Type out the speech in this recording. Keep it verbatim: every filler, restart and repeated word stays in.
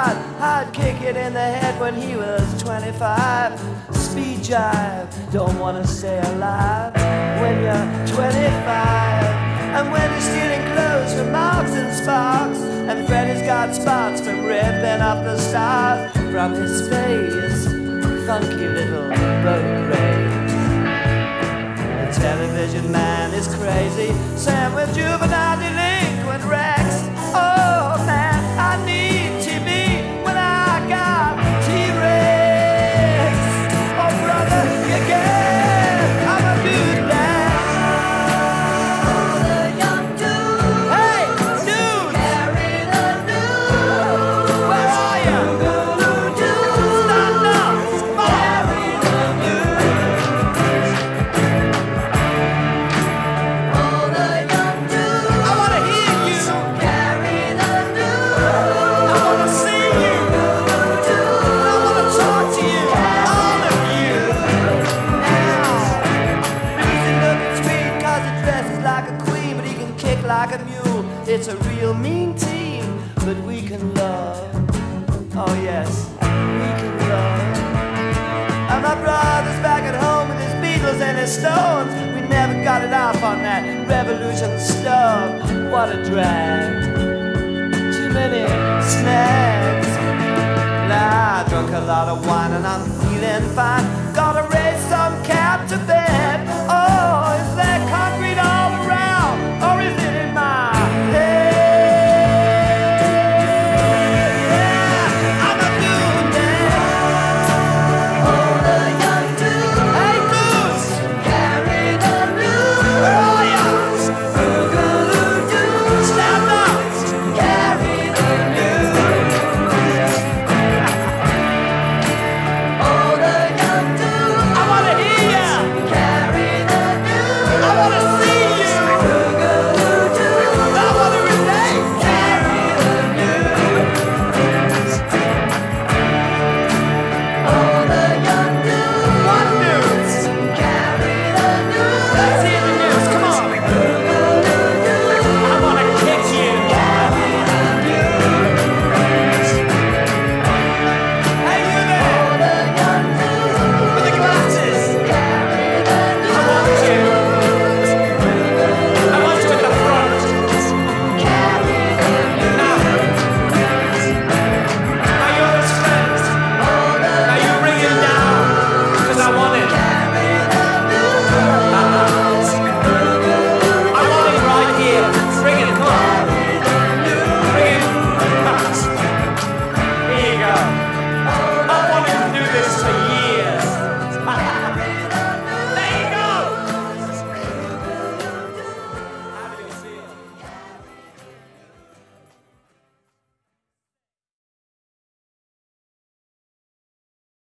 God, I'd kick it in the head when he was twenty-five. Speed jive, don't wanna stay alive when you're twenty-five. And when you're stealing clothes from Marks and Sparks, and Freddy's got spots from ripping up the stars from his face, funky little boat race. The television man is crazy, Sam with juvenile delinquent Rex. Oh man, I need T V when I got T-Rex. Oh brother, you get, I'm a good lad. Oh, the young dude. Hey, dude, Carry the news. where are you? Stand up, Carry the news. Oh, the young dude. I wanna hear you, Carry the I wanna see you, I wanna talk to you, all of you. Now, easy looking sweet 'cause he dresses like a queen, but he can kick like a mule. It's a real mean team, but we can love. Oh yes, we can love. And my brother's back at home with his Beatles and his Stones. We never got it off on that revolution stuff. What a drag. Too many snags. Nah, I drunk a lot of wine and I'm feeling fine. Gotta raise some cat to bed.